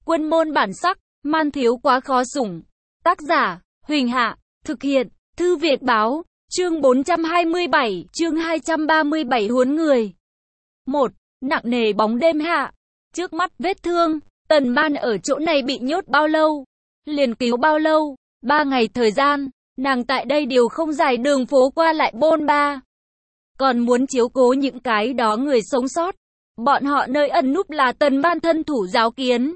Quân môn bản sắc, man thiếu quá khó sủng. Tác giả, Huỳnh Hạ, thực hiện, Thư Việt Báo, chương 427, chương 237 huấn người. 1. Nặng nề bóng đêm hạ. Trước mắt vết thương, Tần Ban ở chỗ này bị nhốt bao lâu? Liền cứu bao lâu? 3 ngày thời gian, nàng tại đây đều không dài đường phố qua lại bôn ba. Còn muốn chiếu cố những cái đó người sống sót. Bọn họ nơi ẩn núp là Tần Ban thân thủ giáo kiến.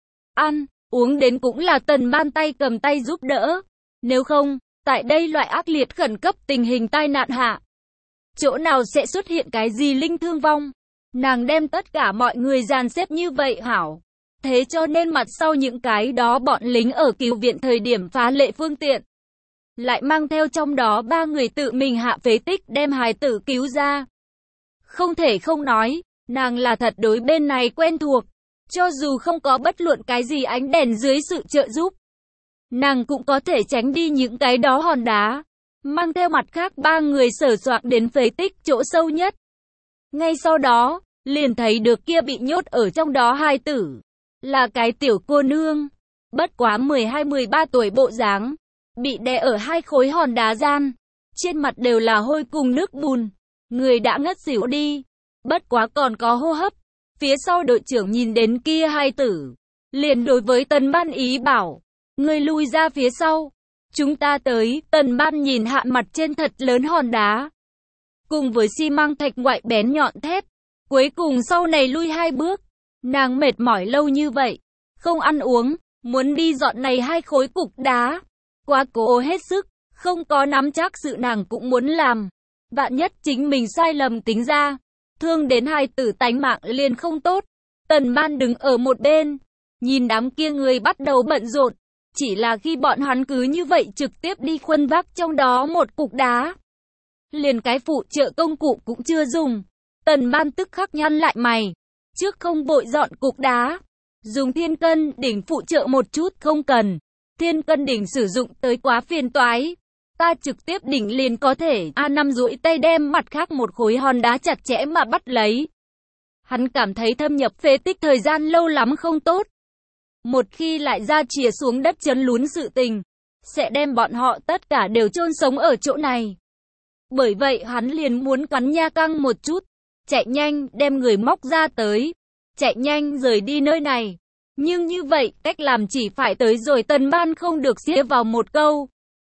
Ăn, uống đến cũng là Tần Ban tay cầm tay giúp đỡ. Nếu không, tại đây loại ác liệt khẩn cấp tình hình tai nạn hạ, chỗ nào sẽ xuất hiện cái gì linh thương vong? Nàng đem tất cả mọi người dàn xếp như vậy hảo. Thế cho nên mặt sau những cái đó bọn lính ở cứu viện thời điểm phá lệ phương tiện. Lại mang theo trong đó 3 người tự mình hạ phế tích đem hài tử cứu ra. Không thể không nói, nàng là thật đối bên này quen thuộc. Cho dù không có bất luận cái gì ánh đèn dưới sự trợ giúp, nàng cũng có thể tránh đi những cái đó hòn đá. Mang theo mặt khác 3 người sờ soạng đến phế tích chỗ sâu nhất. Ngay sau đó, liền thấy được kia bị nhốt ở trong đó hài tử. Là cái tiểu cô nương, bất quá 12-13 tuổi bộ dáng, bị đè ở 2 khối hòn đá gian. Trên mặt đều là hôi cùng nước bùn. Người đã ngất xỉu đi, bất quá còn có hô hấp. Phía sau đội trưởng nhìn đến kia hài tử, liền đối với Tần Ban ý bảo, người lui ra phía sau. Chúng ta tới. Tần Ban nhìn hạ mặt trên thật lớn hòn đá, cùng với xi măng thạch ngoại bén nhọn thép. Cuối cùng sau này lui 2 bước. Nàng mệt mỏi lâu như vậy, không ăn uống, muốn đi dọn này 2 khối cục đá. Quá cố hết sức, không có nắm chắc sự nàng cũng muốn làm. Vạn nhất chính mình sai lầm tính ra, thương đến hài tử tánh mạng liền không tốt. Tần Ban đứng ở một bên, nhìn đám kia người bắt đầu bận rộn. Chỉ là khi bọn hắn cứ như vậy trực tiếp đi khuân vác trong đó một cục đá, liền cái phụ trợ công cụ cũng chưa dùng. Tần Ban tức khắc nhăn lại mày. Trước không vội dọn cục đá, dùng thiên cân đỉnh phụ trợ một chút không cần. Thiên cân đỉnh sử dụng tới quá phiền toái. Ta trực tiếp đỉnh liền có thể. A5 duỗi tay đem mặt khác một khối hòn đá chặt chẽ mà bắt lấy. Hắn cảm thấy thâm nhập phế tích thời gian lâu lắm không tốt. Một khi lại ra chìa xuống đất chấn lún sự tình, sẽ đem bọn họ tất cả đều chôn sống ở chỗ này. Bởi vậy hắn liền muốn cắn nha căng một chút. Chạy nhanh đem người móc ra tới, chạy nhanh rời đi nơi này. Nhưng như vậy, cách làm chỉ phải tới rồi. Tần Ban không được xía vào một câu.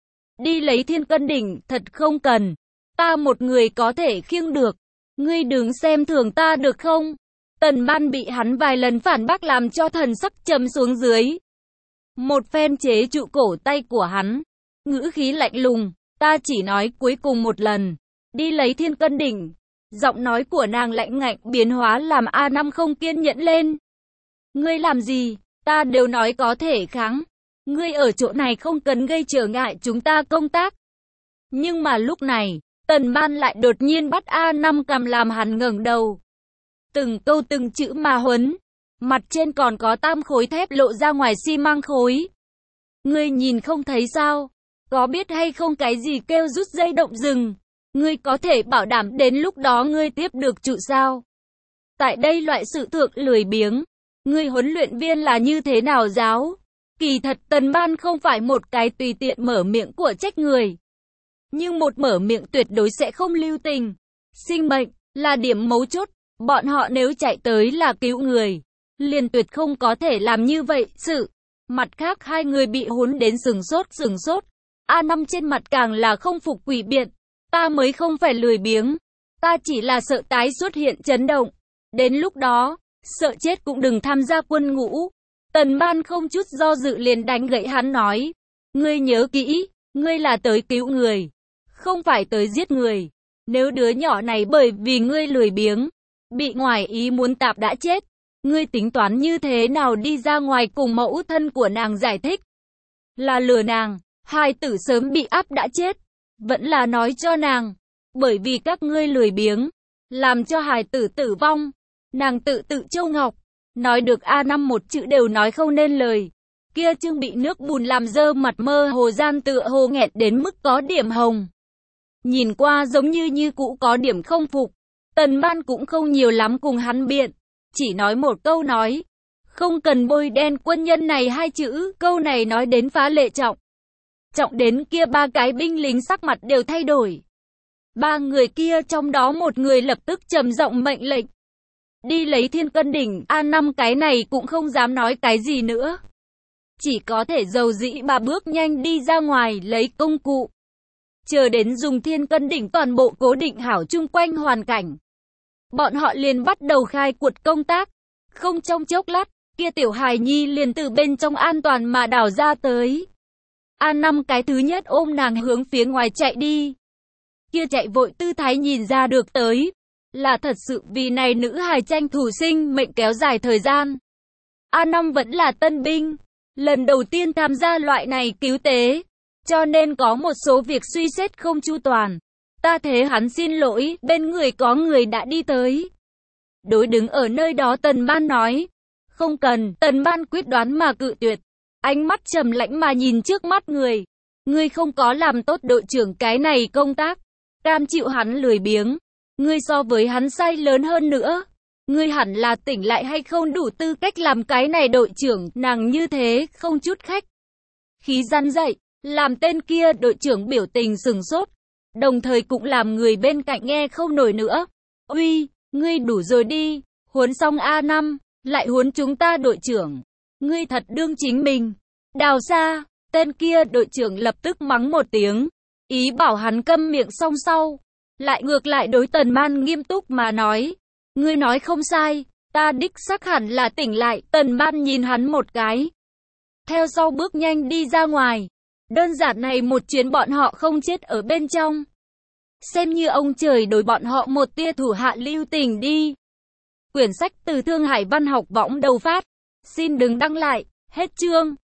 Đi lấy thiên cân đỉnh, thật không cần. Ta một người có thể khiêng được. Ngươi đừng xem thường ta được không? Tần Ban bị hắn vài lần phản bác làm cho thần sắc trầm xuống dưới. Một phen chế trụ cổ tay của hắn, ngữ khí lạnh lùng. Ta chỉ nói cuối cùng một lần. Đi lấy thiên cân đỉnh. Giọng nói của nàng lạnh ngạnh biến hóa làm A5 không kiên nhẫn lên. Ngươi làm gì? Ta đều nói có thể kháng. Ngươi ở chỗ này không cần gây trở ngại chúng ta công tác. Nhưng mà lúc này, Tần Ban lại đột nhiên bắt A5 cầm làm hắn ngẩng đầu. Từng câu từng chữ mà huấn. Mặt trên còn có 3 khối thép lộ ra ngoài xi măng khối. Ngươi nhìn không thấy sao? Có biết hay không cái gì kêu rút dây động rừng? Ngươi có thể bảo đảm đến lúc đó ngươi tiếp được trụ sao? Tại đây loại sự thượng lười biếng, ngươi huấn luyện viên là như thế nào giáo? Kỳ thật Tần Ban không phải một cái tùy tiện mở miệng của trách người. Nhưng một mở miệng tuyệt đối sẽ không lưu tình. Sinh mệnh là điểm mấu chốt. Bọn họ nếu chạy tới là cứu người, liền tuyệt không có thể làm như vậy sự. Mặt khác 2 người bị huấn đến sừng sốt. A5 trên mặt càng là không phục quỷ biện. Ta mới không phải lười biếng. Ta chỉ là sợ tái xuất hiện chấn động. Đến lúc đó, sợ chết cũng đừng tham gia quân ngũ. Tần Ban không chút do dự liền đánh gãy hắn nói. Ngươi nhớ kỹ, ngươi là tới cứu người, không phải tới giết người. Nếu đứa nhỏ này bởi vì ngươi lười biếng, bị ngoài ý muốn tạp đã chết, ngươi tính toán như thế nào đi ra ngoài cùng mẫu thân của nàng giải thích? Là lừa nàng, hài tử sớm bị áp đã chết. Vẫn là nói cho nàng, bởi vì các ngươi lười biếng, làm cho hài tử tử vong. Nàng tự Châu Ngọc, nói được A5 một chữ đều nói không nên lời. Kia Trương bị nước bùn làm dơ mặt mơ hồ gian tựa hồ nghẹt đến mức có điểm hồng. Nhìn qua giống như cũ có điểm không phục. Tần Ban cũng không nhiều lắm cùng hắn biện, chỉ nói một câu nói. Không cần bôi đen quân nhân này hai chữ, câu này nói đến phá lệ trọng. Trọng đến kia ba cái binh lính sắc mặt đều thay đổi. Ba người kia trong đó một người lập tức trầm giọng mệnh lệnh. Đi lấy Thiên Cân đỉnh, A5 cái này cũng không dám nói cái gì nữa. Chỉ có thể dầu dĩ mà bước nhanh đi ra ngoài lấy công cụ. Chờ đến dùng Thiên Cân đỉnh toàn bộ cố định hảo chung quanh hoàn cảnh. Bọn họ liền bắt đầu khai quật công tác. Không trong chốc lát, kia tiểu hài nhi liền từ bên trong an toàn mà đào ra tới. A5 cái thứ nhất ôm nàng hướng phía ngoài chạy đi. Kia chạy vội tư thái nhìn ra được tới. Là thật sự vì này nữ hài tranh thủ sinh mệnh kéo dài thời gian. A5 vẫn là tân binh. Lần đầu tiên tham gia loại này cứu tế. Cho nên có một số việc suy xét không chu toàn. Ta thế hắn xin lỗi, bên người có người đã đi tới. Đối đứng ở nơi đó Tần Ban nói. Không cần, Tần Ban quyết đoán mà cự tuyệt. Ánh mắt trầm lãnh mà nhìn trước mắt người. Ngươi không có làm tốt đội trưởng cái này công tác. Cam chịu hắn lười biếng. Ngươi so với hắn sai lớn hơn nữa. Ngươi hẳn là tỉnh lại hay không đủ tư cách làm cái này đội trưởng. Nàng như thế, không chút khách khí răn dậy. Làm tên kia đội trưởng biểu tình sừng sốt. Đồng thời cũng làm người bên cạnh nghe không nổi nữa. Uy, ngươi đủ rồi đi. Huấn xong A5, lại huấn chúng ta đội trưởng. Ngươi thật đương chính mình. Đào xa, tên kia đội trưởng lập tức mắng một tiếng. Ý bảo hắn câm miệng xong sau. Lại ngược lại đối Tần Man nghiêm túc mà nói. Ngươi nói không sai, ta đích xác hẳn là tỉnh lại. Tần Man nhìn hắn một cái. Theo sau bước nhanh đi ra ngoài. Đơn giản này một chuyến bọn họ không chết ở bên trong. Xem như ông trời đối bọn họ một tia thủ hạ lưu tình đi. Quyển sách từ Thương Hải Văn học võng đầu phát. Xin đừng đăng lại. Hết chương.